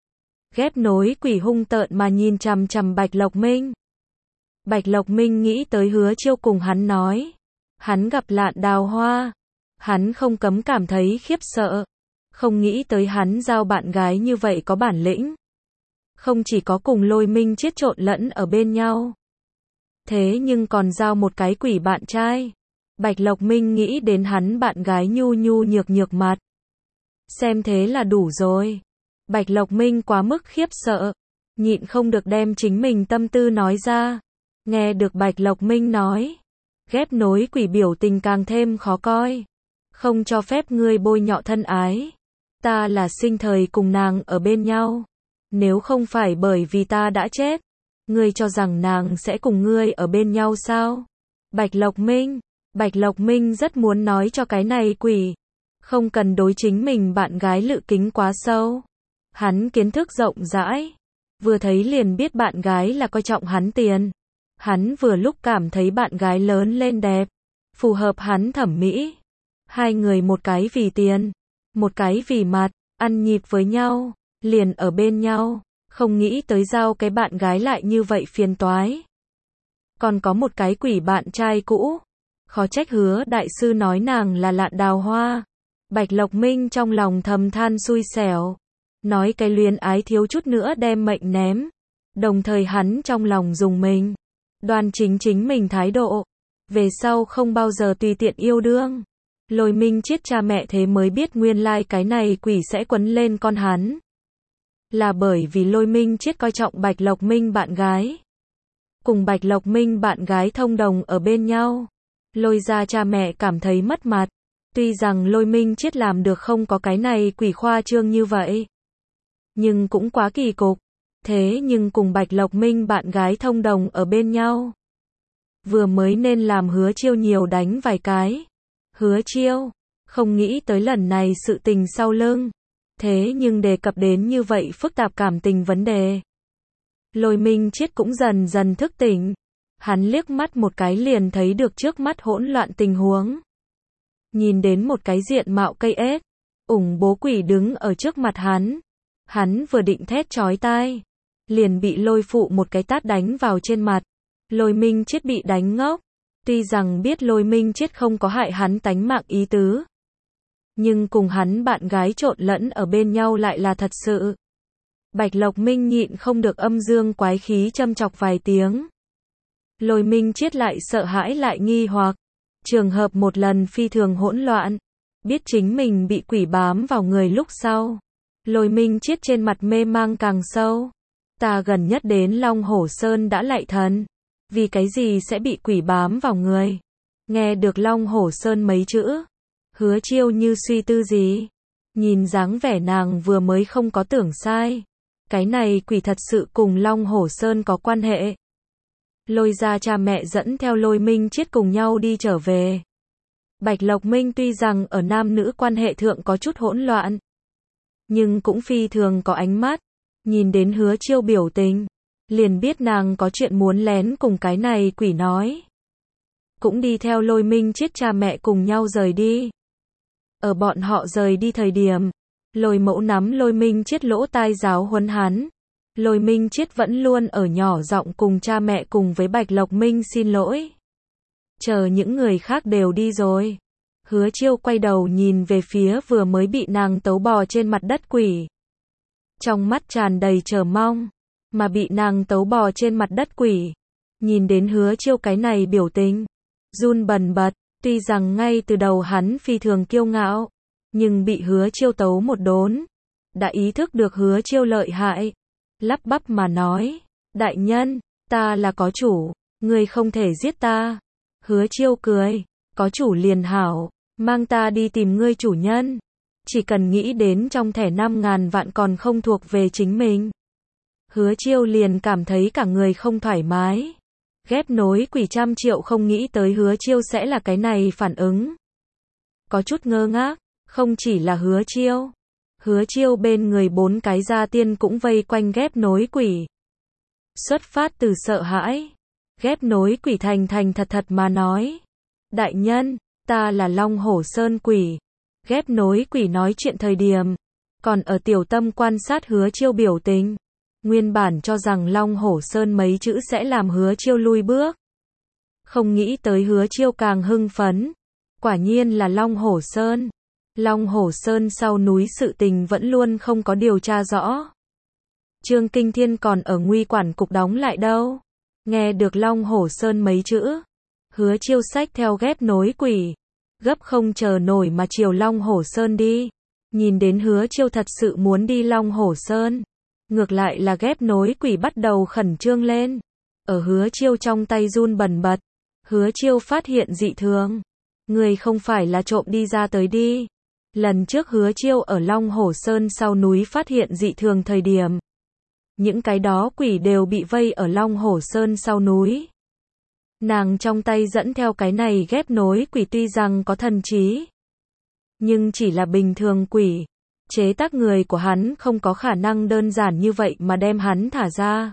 Ghép nối quỷ hung tợn mà nhìn chằm chằm Bạch Lộc Minh. Bạch Lộc Minh nghĩ tới Hứa Chiêu cùng hắn nói, hắn gặp Lạn Đào Hoa, hắn không cấm cảm thấy khiếp sợ, không nghĩ tới hắn giao bạn gái như vậy có bản lĩnh. Không chỉ có cùng Lôi Minh Chiết trộn lẫn ở bên nhau, thế nhưng còn giao một cái quỷ bạn trai. Bạch Lộc Minh nghĩ đến hắn bạn gái nhu nhu nhược nhược mặt. Xem thế là đủ rồi. Bạch Lộc Minh quá mức khiếp sợ, nhịn không được đem chính mình tâm tư nói ra. Nghe được Bạch Lộc Minh nói, ghép nối quỷ biểu tình càng thêm khó coi. Không cho phép ngươi bôi nhọ thân ái. Ta là sinh thời cùng nàng ở bên nhau. Nếu không phải bởi vì ta đã chết, ngươi cho rằng nàng sẽ cùng ngươi ở bên nhau sao? Bạch Lộc Minh, Bạch Lộc Minh rất muốn nói cho cái này quỷ, không cần đối chính mình bạn gái lự kính quá sâu. Hắn kiến thức rộng rãi, vừa thấy liền biết bạn gái là coi trọng hắn tiền. Hắn vừa lúc cảm thấy bạn gái lớn lên đẹp, phù hợp hắn thẩm mỹ. Hai người một cái vì tiền, một cái vì mặt, ăn nhịp với nhau, liền ở bên nhau, không nghĩ tới giao cái bạn gái lại như vậy phiền toái. Còn có một cái quỷ bạn trai cũ, khó trách Hứa đại sư nói nàng là Lạn Đào Hoa. Bạch Lộc Minh trong lòng thầm than xui xẻo, nói cái luyến ái thiếu chút nữa đem mệnh ném. Đồng thời hắn trong lòng dùng mình, đoan chính chính mình thái độ, về sau không bao giờ tùy tiện yêu đương. Lôi Minh Chiết cha mẹ thế mới biết nguyên lai like cái này quỷ sẽ quấn lên con hắn. Là bởi vì Lôi Minh Chiết coi trọng Bạch Lộc Minh bạn gái. Cùng Bạch Lộc Minh bạn gái thông đồng ở bên nhau. Lôi ra cha mẹ cảm thấy mất mặt. Tuy rằng Lôi Minh Chiết làm được không có cái này quỷ khoa trương như vậy, nhưng cũng quá kỳ cục. Thế nhưng cùng Bạch Lộc Minh bạn gái thông đồng ở bên nhau, vừa mới nên làm Hứa Chiêu nhiều đánh vài cái. Hứa Chiêu không nghĩ tới lần này sự tình sau lưng, thế nhưng đề cập đến như vậy phức tạp cảm tình vấn đề. Lôi Minh Chiết cũng dần dần thức tỉnh. Hắn liếc mắt một cái liền thấy được trước mắt hỗn loạn tình huống. Nhìn đến một cái diện mạo cây ếch, ủng bố quỷ đứng ở trước mặt hắn. Hắn vừa định thét chói tai, liền bị Lôi phụ một cái tát đánh vào trên mặt. Lôi Minh Chiết bị đánh ngốc. Tuy rằng biết Lôi Minh Chiết không có hại hắn tánh mạng ý tứ, nhưng cùng hắn bạn gái trộn lẫn ở bên nhau lại là thật sự. Bạch Lộc Minh nhịn không được âm dương quái khí châm chọc vài tiếng. Lôi Minh Chiết lại sợ hãi lại nghi hoặc. Trường hợp một lần phi thường hỗn loạn. Biết chính mình bị quỷ bám vào người lúc sau. Lôi Minh Triết trên mặt mê mang càng sâu. Ta gần nhất đến Long Hổ Sơn đã lạy thần. Vì cái gì sẽ bị quỷ bám vào người? Nghe được Long Hổ Sơn mấy chữ. Hứa Chiêu như suy tư gì. Nhìn dáng vẻ nàng vừa mới không có tưởng sai. Cái này quỷ thật sự cùng Long Hổ Sơn có quan hệ. Lôi ra cha mẹ dẫn theo Lôi Minh Triết cùng nhau đi trở về. Bạch Lộc Minh tuy rằng ở nam nữ quan hệ thượng có chút hỗn loạn, nhưng cũng phi thường có ánh mắt. Nhìn đến Hứa Chiêu biểu tình, liền biết nàng có chuyện muốn lén cùng cái này quỷ nói. Cũng đi theo Lôi Minh Triết cha mẹ cùng nhau rời đi. Ở bọn họ rời đi thời điểm, Lôi Mẫu nắm Lôi Minh Triết lỗ tai giáo huấn hắn. Lôi Minh Triết vẫn luôn ở nhỏ giọng cùng cha mẹ cùng với Bạch Lộc Minh xin lỗi. Chờ những người khác đều đi rồi. Hứa Chiêu quay đầu nhìn về phía vừa mới bị nàng tấu bò trên mặt đất quỷ. Trong mắt tràn đầy chờ mong. Mà bị nàng tấu bò trên mặt đất quỷ. Nhìn đến Hứa Chiêu cái này biểu tình. Run bần bật. Tuy rằng ngay từ đầu hắn phi thường kiêu ngạo. Nhưng bị Hứa Chiêu tấu một đốn. Đã ý thức được Hứa Chiêu lợi hại. Lắp bắp mà nói. Đại nhân, ta là có chủ. Ngươi không thể giết ta. Hứa Chiêu cười. Có chủ liền hảo. Mang ta đi tìm ngươi chủ nhân. Chỉ cần nghĩ đến trong thẻ năm ngàn vạn còn không thuộc về chính mình. Hứa Chiêu liền cảm thấy cả người không thoải mái. Ghép nối quỷ trăm triệu không nghĩ tới Hứa Chiêu sẽ là cái này phản ứng. Có chút ngơ ngác. Không chỉ là Hứa Chiêu. Hứa Chiêu bên người bốn cái gia tiên cũng vây quanh ghép nối quỷ. Xuất phát từ sợ hãi. Ghép nối quỷ thành thành thật thật mà nói. Đại nhân, ta là Long Hổ Sơn quỷ. Ghép nối quỷ nói chuyện thời điểm. Còn ở tiểu tâm quan sát Hứa Chiêu biểu tình. Nguyên bản cho rằng Long Hổ Sơn mấy chữ sẽ làm Hứa Chiêu lui bước. Không nghĩ tới Hứa Chiêu càng hưng phấn. Quả nhiên là Long Hổ Sơn. Long Hổ Sơn sau núi sự tình vẫn luôn không có điều tra rõ. Trương Kinh Thiên còn ở Nguy Quản cục đóng lại đâu. Nghe được Long Hổ Sơn mấy chữ. Hứa Chiêu xách theo ghép nối quỷ. Gấp không chờ nổi mà chiều Long Hổ Sơn đi. Nhìn đến Hứa Chiêu thật sự muốn đi Long Hổ Sơn. Ngược lại là ghép nối quỷ bắt đầu khẩn trương lên. Ở Hứa Chiêu trong tay run bần bật. Hứa Chiêu phát hiện dị thường. Người không phải là trộm đi ra tới đi. Lần trước Hứa Chiêu ở Long Hổ Sơn sau núi phát hiện dị thường thời điểm. Những cái đó quỷ đều bị vây ở Long Hổ Sơn sau núi. Nàng trong tay dẫn theo cái này ghép nối quỷ tuy rằng có thần trí. Nhưng chỉ là bình thường quỷ. Chế tác người của hắn không có khả năng đơn giản như vậy mà đem hắn thả ra.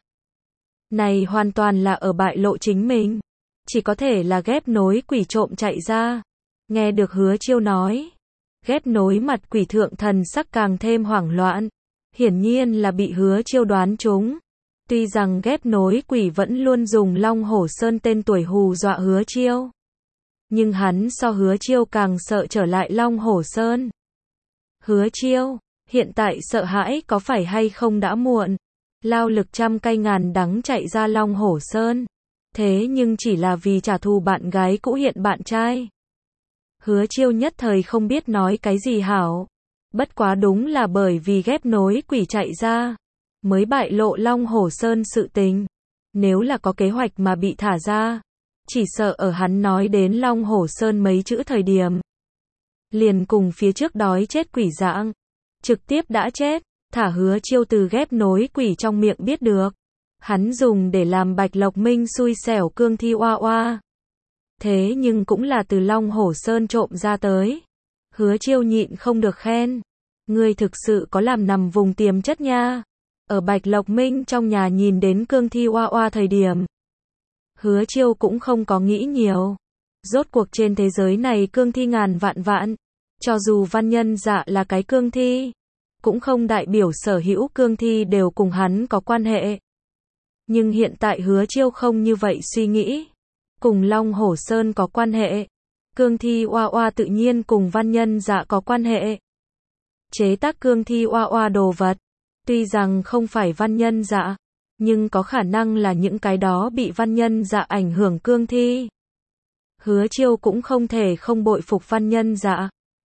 Này hoàn toàn là ở bại lộ chính mình. Chỉ có thể là ghép nối quỷ trộm chạy ra. Nghe được Hứa Chiêu nói. Ghép nối mặt quỷ thượng thần sắc càng thêm hoảng loạn. Hiển nhiên là bị Hứa Chiêu đoán trúng. Tuy rằng ghép nối quỷ vẫn luôn dùng Long Hổ Sơn tên tuổi hù dọa Hứa Chiêu. Nhưng hắn so Hứa Chiêu càng sợ trở lại Long Hổ Sơn. Hứa Chiêu, hiện tại sợ hãi có phải hay không đã muộn. Lao lực trăm cây ngàn đắng chạy ra Long Hổ Sơn. Thế nhưng chỉ là vì trả thù bạn gái cũ hiện bạn trai. Hứa Chiêu nhất thời không biết nói cái gì hảo. Bất quá đúng là bởi vì ghép nối quỷ chạy ra. Mới bại lộ Long Hổ Sơn sự tình. Nếu là có kế hoạch mà bị thả ra. Chỉ sợ ở hắn nói đến Long Hổ Sơn mấy chữ thời điểm. Liền cùng phía trước đói chết quỷ dạng. Trực tiếp đã chết. Thả Hứa Chiêu từ ghép nối quỷ trong miệng biết được. Hắn dùng để làm Bạch Lộc Minh xui xẻo cương thi oa oa. Thế nhưng cũng là từ Long Hổ Sơn trộm ra tới. Hứa Chiêu nhịn không được khen. Ngươi thực sự có làm nằm vùng tiềm chất nha. Ở Bạch Lộc Minh trong nhà nhìn đến cương thi oa oa thời điểm. Hứa Chiêu cũng không có nghĩ nhiều. Rốt cuộc trên thế giới này cương thi ngàn vạn vạn. Cho dù văn nhân dạ là cái cương thi. Cũng không đại biểu sở hữu cương thi đều cùng hắn có quan hệ. Nhưng hiện tại Hứa Chiêu không như vậy suy nghĩ. Cùng Long Hổ Sơn có quan hệ. Cương thi oa oa tự nhiên cùng văn nhân dạ có quan hệ. Chế tác cương thi oa oa đồ vật. Tuy rằng không phải văn nhân dạ. Nhưng có khả năng là những cái đó bị văn nhân dạ ảnh hưởng cương thi. Hứa Chiêu cũng không thể không bội phục văn nhân dạ.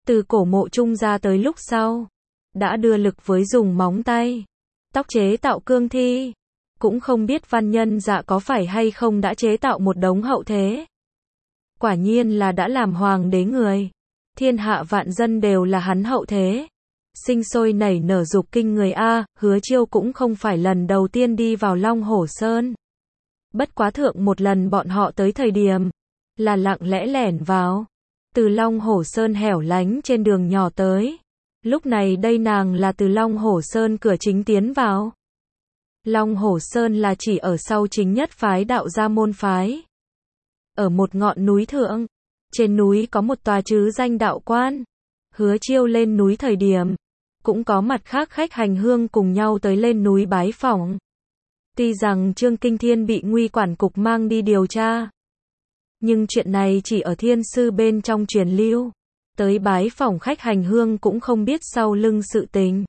Từ cổ mộ trung ra tới lúc sau, đã đưa lực với dùng móng tay, tóc chế tạo cương thi. Cũng không biết Văn Nhân Dạ có phải hay không đã chế tạo một đống hậu thế. Quả nhiên là đã làm hoàng đế người. Thiên hạ vạn dân đều là hắn hậu thế. Sinh sôi nảy nở dục kinh người A, Hứa Chiêu cũng không phải lần đầu tiên đi vào Long Hổ Sơn. Bất quá thượng một lần bọn họ tới thời điểm, là lặng lẽ lẻn vào. Từ Long Hổ Sơn hẻo lánh trên đường nhỏ tới. Lúc này đây nàng là từ Long Hổ Sơn cửa chính tiến vào. Long Hổ Sơn là chỉ ở sau chính nhất phái đạo gia môn phái. Ở một ngọn núi thượng, trên núi có một tòa trứ danh đạo quan. Hứa Chiêu lên núi thời điểm, cũng có mặt khác khách hành hương cùng nhau tới lên núi bái phỏng. Tuy rằng Trương Kinh Thiên bị Nguy Quản cục mang đi điều tra, nhưng chuyện này chỉ ở thiên sư bên trong truyền lưu. Tới bái phỏng khách hành hương cũng không biết sau lưng sự tình.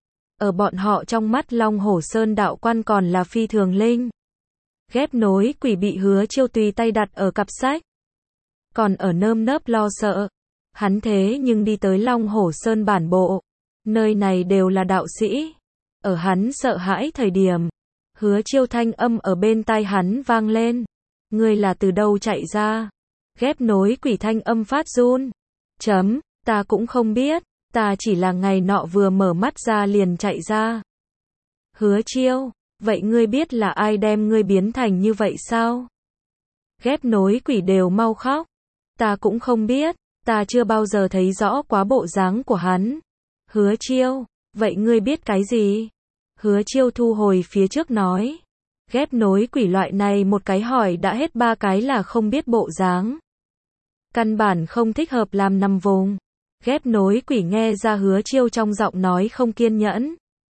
Ở bọn họ trong mắt Long Hổ Sơn đạo quan còn là phi thường linh. Ghép nối quỷ bị Hứa Chiêu tùy tay đặt ở cặp sách. Còn ở nơm nớp lo sợ. Hắn thế nhưng đi tới Long Hổ Sơn bản bộ. Nơi này đều là đạo sĩ. Ở hắn sợ hãi thời điểm, Hứa Chiêu thanh âm ở bên tai hắn vang lên. Ngươi là từ đâu chạy ra? Ghép nối quỷ thanh âm phát run. Chấm, ta cũng không biết, ta chỉ là ngày nọ vừa mở mắt ra liền chạy ra. Hứa Chiêu, vậy ngươi biết là ai đem ngươi biến thành như vậy sao? Ghép nối quỷ đều mau khóc. Ta cũng không biết, ta chưa bao giờ thấy rõ quá bộ dáng của hắn. Hứa Chiêu, vậy ngươi biết cái gì? Hứa Chiêu thu hồi phía trước nói. Ghép nối quỷ loại này một cái hỏi đã hết ba cái là không biết bộ dáng. Căn bản không thích hợp làm nằm vùng. Ghép nối quỷ nghe ra Hứa Chiêu trong giọng nói không kiên nhẫn.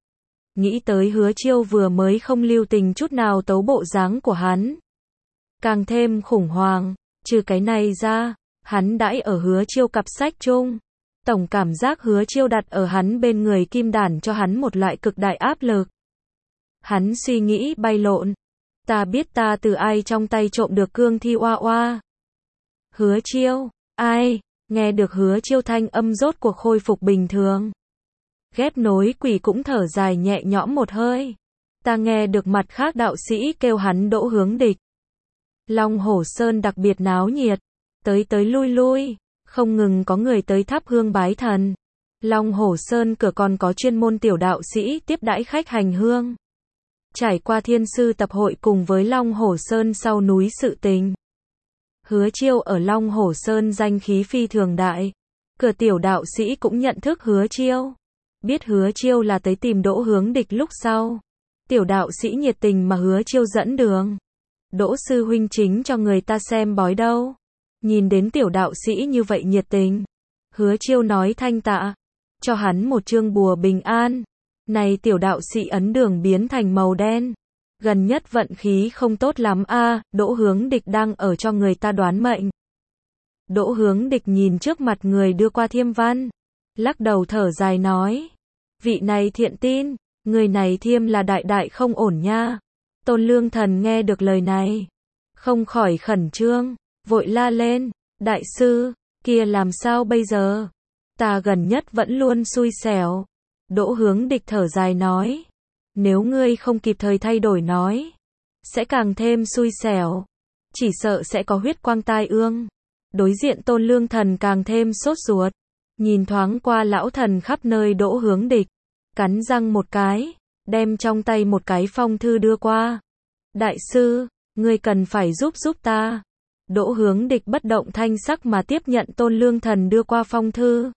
Nghĩ tới Hứa Chiêu vừa mới không lưu tình chút nào tấu bộ dáng của hắn. Càng thêm khủng hoảng, trừ cái này ra, hắn đãi ở Hứa Chiêu cặp sách chung. Tổng cảm giác Hứa Chiêu đặt ở hắn bên người kim đàn cho hắn một loại cực đại áp lực. Hắn suy nghĩ bay lộn. Ta biết ta từ ai trong tay trộm được cương thi oa oa. Hứa Chiêu, ai? Nghe được Hứa Chiêu thanh âm rốt cuộc khôi phục bình thường. Ghép nối quỷ cũng thở dài nhẹ nhõm một hơi. Ta nghe được mặt khác đạo sĩ kêu hắn Đỗ Hướng Địch. Long Hổ Sơn đặc biệt náo nhiệt. Tới tới lui lui. Không ngừng có người tới thắp hương bái thần. Long Hổ Sơn cửa còn có chuyên môn tiểu đạo sĩ tiếp đãi khách hành hương. Trải qua thiên sư tập hội cùng với Long Hổ Sơn sau núi sự tình. Hứa Chiêu ở Long Hổ Sơn danh khí phi thường đại. Cửa tiểu đạo sĩ cũng nhận thức Hứa Chiêu. Biết Hứa Chiêu là tới tìm Đỗ Hướng Địch lúc sau. Tiểu đạo sĩ nhiệt tình mà Hứa Chiêu dẫn đường. Đỗ sư huynh chính cho người ta xem bói đâu. Nhìn đến tiểu đạo sĩ như vậy nhiệt tình. Hứa Chiêu nói thanh tạ. Cho hắn một chương bùa bình an. Này tiểu đạo sĩ ấn đường biến thành màu đen. Gần nhất vận khí không tốt lắm a, à, Đỗ Hướng Địch đang ở cho người ta đoán mệnh. Đỗ Hướng Địch nhìn trước mặt người đưa qua thiêm văn. Lắc đầu thở dài nói. Vị này thiện tin, người này thiêm là đại đại không ổn nha. Tôn Lương Thần nghe được lời này. Không khỏi khẩn trương, vội la lên. Đại sư, kia làm sao bây giờ? Ta gần nhất vẫn luôn xui xẻo. Đỗ Hướng Địch thở dài nói. Nếu ngươi không kịp thời thay đổi nói, sẽ càng thêm xui xẻo. Chỉ sợ sẽ có huyết quang tai ương. Đối diện Tôn Lương Thần càng thêm sốt ruột. Nhìn thoáng qua lão thần khắp nơi Đỗ Hướng Địch. Cắn răng một cái, đem trong tay một cái phong thư đưa qua. Đại sư, ngươi cần phải giúp giúp ta. Đỗ Hướng Địch bất động thanh sắc mà tiếp nhận Tôn Lương Thần đưa qua phong thư.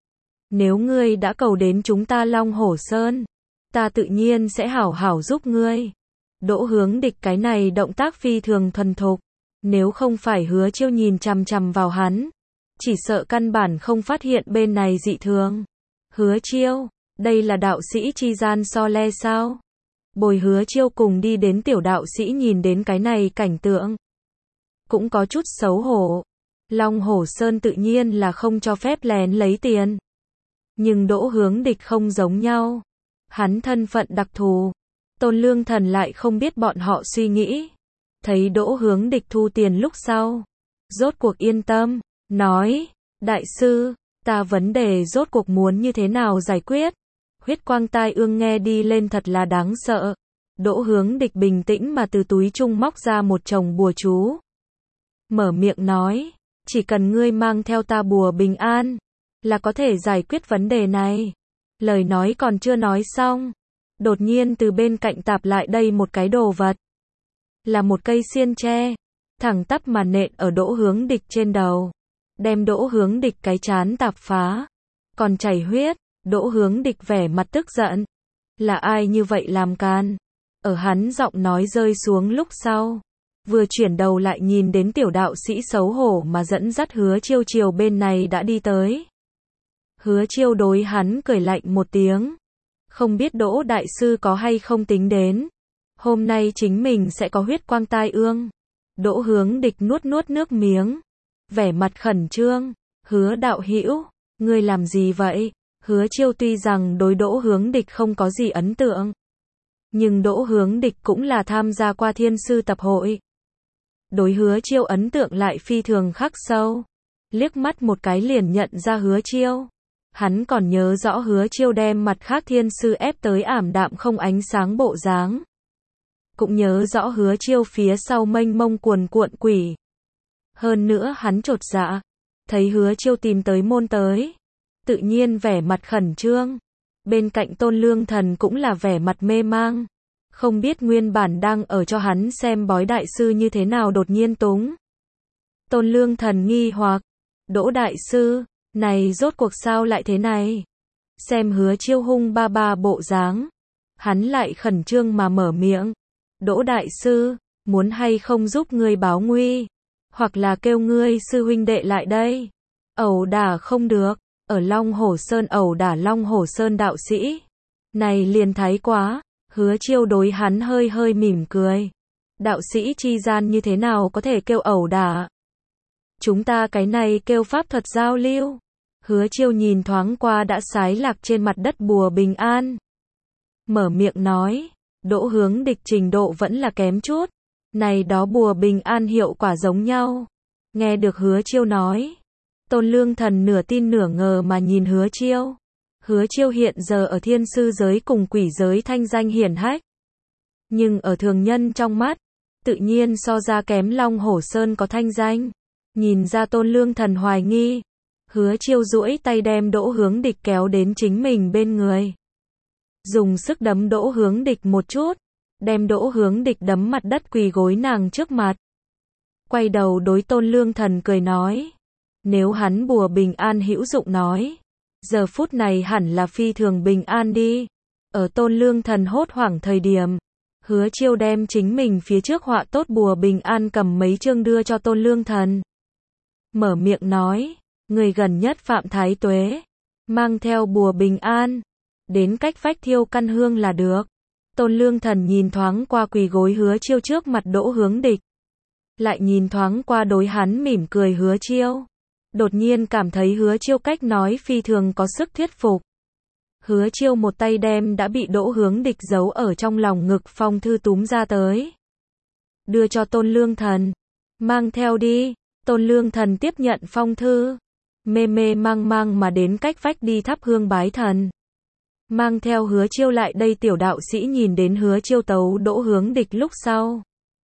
Nếu ngươi đã cầu đến chúng ta Long Hổ Sơn, ta tự nhiên sẽ hảo hảo giúp ngươi. Đỗ Hướng Địch cái này động tác phi thường thuần thục. Nếu không phải Hứa Chiêu nhìn chằm chằm vào hắn, chỉ sợ căn bản không phát hiện bên này dị thường. Hứa Chiêu, đây là đạo sĩ chi gian so le sao? Bồi Hứa Chiêu cùng đi đến tiểu đạo sĩ nhìn đến cái này cảnh tượng. Cũng có chút xấu hổ. Long Hổ Sơn tự nhiên là không cho phép lén lấy tiền. Nhưng Đỗ Hướng Địch không giống nhau. Hắn thân phận đặc thù. Tôn Lương Thần lại không biết bọn họ suy nghĩ. Thấy Đỗ Hướng Địch thu tiền lúc sau. Rốt cuộc yên tâm. Nói. Đại sư, Ta vấn đề rốt cuộc muốn như thế nào giải quyết? Huyết quang tai ương nghe đi lên thật là đáng sợ. Đỗ Hướng Địch bình tĩnh mà từ túi trung móc ra một chồng bùa chú. Mở miệng nói, chỉ cần ngươi mang theo ta bùa bình an, là có thể giải quyết vấn đề này. Lời nói còn chưa nói xong, đột nhiên từ bên cạnh tạp lại đây một cái đồ vật. Là một cây xiên tre, thẳng tắp mà nện ở Đỗ Hướng Địch trên đầu. Đem Đỗ Hướng Địch cái trán tạp phá, còn chảy huyết. Đỗ Hướng Địch vẻ mặt tức giận. Là ai như vậy làm can? Ở hắn giọng nói rơi xuống lúc sau, vừa chuyển đầu lại nhìn đến tiểu đạo sĩ xấu hổ mà dẫn dắt Hứa Chiêu chiều bên này đã đi tới. Hứa Chiêu đối hắn cười lạnh một tiếng. Không biết Đỗ đại sư có hay không tính đến, hôm nay chính mình sẽ có huyết quang tai ương. Đỗ Hướng Địch nuốt nuốt nước miếng, vẻ mặt khẩn trương. Hứa đạo hữu, ngươi làm gì vậy? Hứa Chiêu tuy rằng đối Đỗ Hướng Địch không có gì ấn tượng, nhưng Đỗ Hướng Địch cũng là tham gia qua thiên sư tập hội. Đối Hứa Chiêu ấn tượng lại phi thường khắc sâu. Liếc mắt một cái liền nhận ra Hứa Chiêu. Hắn còn nhớ rõ Hứa Chiêu đem mặt khác thiên sư ép tới ảm đạm không ánh sáng bộ dáng. Cũng nhớ rõ Hứa Chiêu phía sau mênh mông cuồn cuộn quỷ. Hơn nữa hắn chột dạ, thấy Hứa Chiêu tìm tới môn tới, tự nhiên vẻ mặt khẩn trương. Bên cạnh Tôn Lương Thần cũng là vẻ mặt mê mang. Không biết nguyên bản đang ở cho hắn xem bói đại sư như thế nào đột nhiên túng. Tôn Lương Thần nghi hoặc, Đỗ đại sư, này rốt cuộc sao lại thế này? Xem Hứa Chiêu hung ba ba bộ dáng, hắn lại khẩn trương mà mở miệng. Đỗ đại sư, muốn hay không giúp ngươi báo nguy, hoặc là kêu ngươi sư huynh đệ lại đây. Ẩu đả không được, ở Long Hổ Sơn ẩu đả Long Hổ Sơn đạo sĩ. Này liền thái quá. Hứa Chiêu đối hắn hơi hơi mỉm cười. Đạo sĩ chi gian như thế nào có thể kêu ẩu đả? Chúng ta cái này kêu pháp thuật giao lưu. Hứa Chiêu nhìn thoáng qua đã sái lạc trên mặt đất bùa bình an. Mở miệng nói, Đỗ Hướng Địch trình độ vẫn là kém chút. Này đó bùa bình an hiệu quả giống nhau. Nghe được Hứa Chiêu nói, Tôn Lương Thần nửa tin nửa ngờ mà nhìn Hứa Chiêu. Hứa Chiêu hiện giờ ở thiên sư giới cùng quỷ giới thanh danh hiển hách. Nhưng ở thường nhân trong mắt, tự nhiên so ra kém Long Hổ Sơn có thanh danh. Nhìn ra Tôn Lương Thần hoài nghi, Hứa Chiêu duỗi tay đem Đỗ Hướng Địch kéo đến chính mình bên người. Dùng sức đấm Đỗ Hướng Địch một chút, đem Đỗ Hướng Địch đấm mặt đất quỳ gối nàng trước mặt. Quay đầu đối Tôn Lương Thần cười nói, nếu hắn bùa bình an hữu dụng nói, giờ phút này hẳn là phi thường bình an đi. Ở Tôn Lương Thần hốt hoảng thời điểm, Hứa Chiêu đem chính mình phía trước họa tốt bùa bình an cầm mấy chương đưa cho Tôn Lương Thần. Mở miệng nói, người gần nhất Phạm Thái Tuế, mang theo bùa bình an, đến cách vách thiêu căn hương là được. Tôn Lương Thần nhìn thoáng qua quỳ gối Hứa Chiêu trước mặt Đỗ Hướng Địch, lại nhìn thoáng qua đối hắn mỉm cười Hứa Chiêu. Đột nhiên cảm thấy Hứa Chiêu cách nói phi thường có sức thuyết phục. Hứa Chiêu một tay đem đã bị Đỗ Hướng Địch giấu ở trong lòng ngực phong thư túm ra tới, đưa cho Tôn Lương Thần. Mang theo đi. Tôn Lương Thần tiếp nhận phong thư, mê mê mang mang mà đến cách vách đi thắp hương bái thần. Mang theo Hứa Chiêu lại đây tiểu đạo sĩ nhìn đến Hứa Chiêu tấu Đỗ Hướng Địch lúc sau,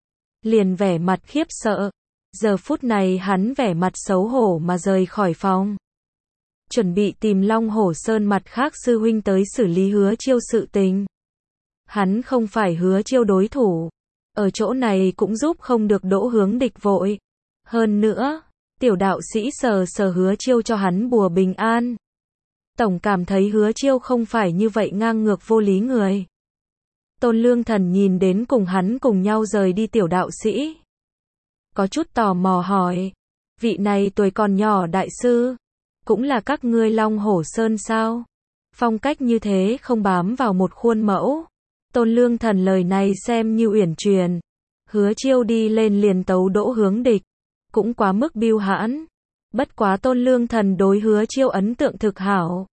liền vẻ mặt khiếp sợ. Giờ phút này hắn vẻ mặt xấu hổ mà rời khỏi phòng, chuẩn bị tìm Long Hổ Sơn mặt khác sư huynh tới xử lý Hứa Chiêu sự tình. Hắn không phải Hứa Chiêu đối thủ, ở chỗ này cũng giúp không được Đỗ Hướng Địch vội. Hơn nữa, tiểu đạo sĩ sờ sờ Hứa Chiêu cho hắn bùa bình an, tổng cảm thấy Hứa Chiêu không phải như vậy ngang ngược vô lý người. Tôn Lương Thần nhìn đến cùng hắn cùng nhau rời đi tiểu đạo sĩ, có chút tò mò hỏi, vị này tuổi còn nhỏ đại sư, cũng là các ngươi Long Hổ Sơn sao? Phong cách như thế không bám vào một khuôn mẫu. Tôn Lương Thần lời này xem như uyển truyền. Hứa Chiêu đi lên liền tấu Đỗ Hướng Địch, cũng quá mức biêu hãn. Bất quá Tôn Lương Thần đối Hứa Chiêu ấn tượng thực hảo.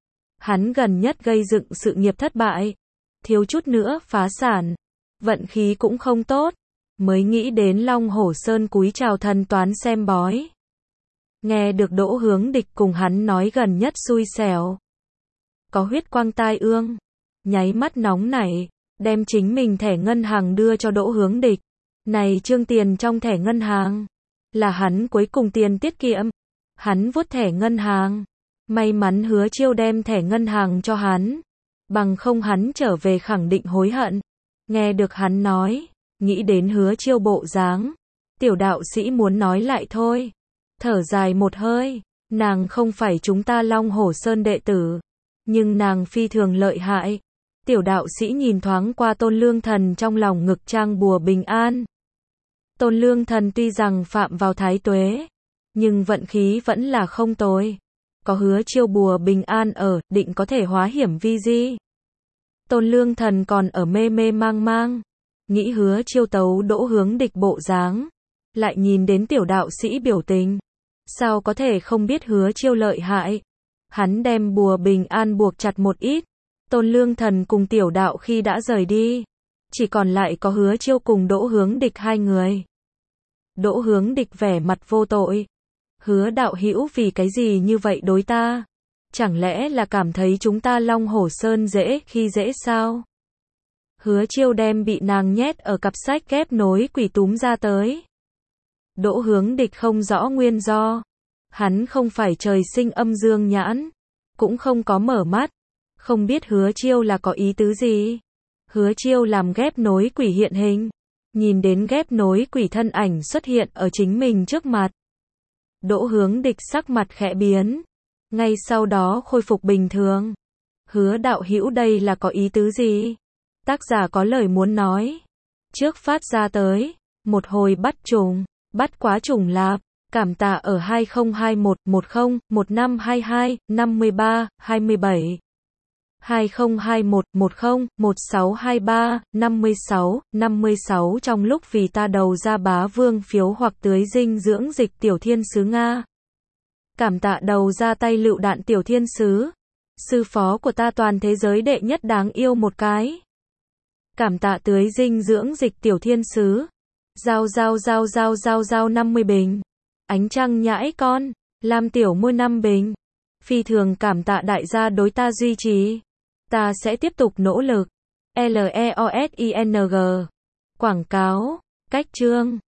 Hắn gần nhất gây dựng sự nghiệp thất bại, thiếu chút nữa phá sản, vận khí cũng không tốt, mới nghĩ đến Long Hổ Sơn cúi chào thần toán xem bói. Nghe được Đỗ Hướng Địch cùng hắn nói gần nhất xui xẻo. Có huyết quang tai ương. Nháy mắt nóng nảy, đem chính mình thẻ ngân hàng đưa cho Đỗ Hướng Địch. Này trương tiền trong thẻ ngân hàng, là hắn cuối cùng tiền tiết kiệm. Hắn vuốt thẻ ngân hàng. May mắn Hứa Chiêu đem thẻ ngân hàng cho hắn. Bằng không hắn trở về khẳng định hối hận. Nghe được hắn nói, nghĩ đến Hứa Chiêu bộ dáng. Tiểu đạo sĩ muốn nói lại thôi. Thở dài một hơi, nàng không phải chúng ta Long Hổ Sơn đệ tử. Nhưng nàng phi thường lợi hại. Tiểu đạo sĩ nhìn thoáng qua Tôn Lương Thần trong lòng ngực trang bùa bình an. Tôn Lương Thần tuy rằng phạm vào thái tuế, nhưng vận khí vẫn là không tồi. Có Hứa Chiêu bùa bình an ở, định có thể hóa hiểm vi di. Tôn Lương Thần còn ở mê mê mang mang, nghĩ Hứa Chiêu tấu Đỗ Hướng Địch bộ dáng, lại nhìn đến tiểu đạo sĩ biểu tình, sao có thể không biết Hứa Chiêu lợi hại. Hắn đem bùa bình an buộc chặt một ít. Tôn Lương Thần cùng tiểu đạo khi đã rời đi, chỉ còn lại có Hứa Chiêu cùng Đỗ Hướng Địch hai người. Đỗ Hướng Địch vẻ mặt vô tội. Hứa đạo hữu vì cái gì như vậy đối ta? Chẳng lẽ là cảm thấy chúng ta Long Hổ Sơn dễ khi dễ sao? Hứa Chiêu đem bị nàng nhét ở cặp sách ghép nối quỷ túm ra tới. Đỗ Hướng Địch không rõ nguyên do. Hắn không phải trời sinh âm dương nhãn, cũng không có mở mắt, không biết Hứa Chiêu là có ý tứ gì. Hứa Chiêu làm ghép nối quỷ hiện hình, nhìn đến ghép nối quỷ thân ảnh xuất hiện ở chính mình trước mặt. Đỗ Hướng Địch sắc mặt khẽ biến, ngay sau đó khôi phục bình thường. Hứa đạo hữu đây là có ý tứ gì? Tác giả có lời muốn nói. Trước phát ra tới, một hồi bắt trùng, bắt quá trùng lạp. Cảm tạ ở hai không hai một một không một năm hai hai năm ba hai bảy, hai không hai một một không một sáu hai ba năm sáu năm sáu trong lúc vì ta đầu ra bá vương phiếu hoặc tưới dinh dưỡng dịch tiểu thiên sứ Nga. Cảm tạ đầu ra tay lựu đạn tiểu thiên sứ. Sư phó của ta toàn thế giới đệ nhất đáng yêu một cái. Cảm tạ tưới dinh dưỡng dịch tiểu thiên sứ. Giao giao giao giao giao giao năm mươi bình. Ánh trăng nhãi con, làm tiểu môi năm bình. Phi thường cảm tạ đại gia đối ta duy trì. Ta sẽ tiếp tục nỗ lực. L E O S I N G. Quảng cáo, cách chương.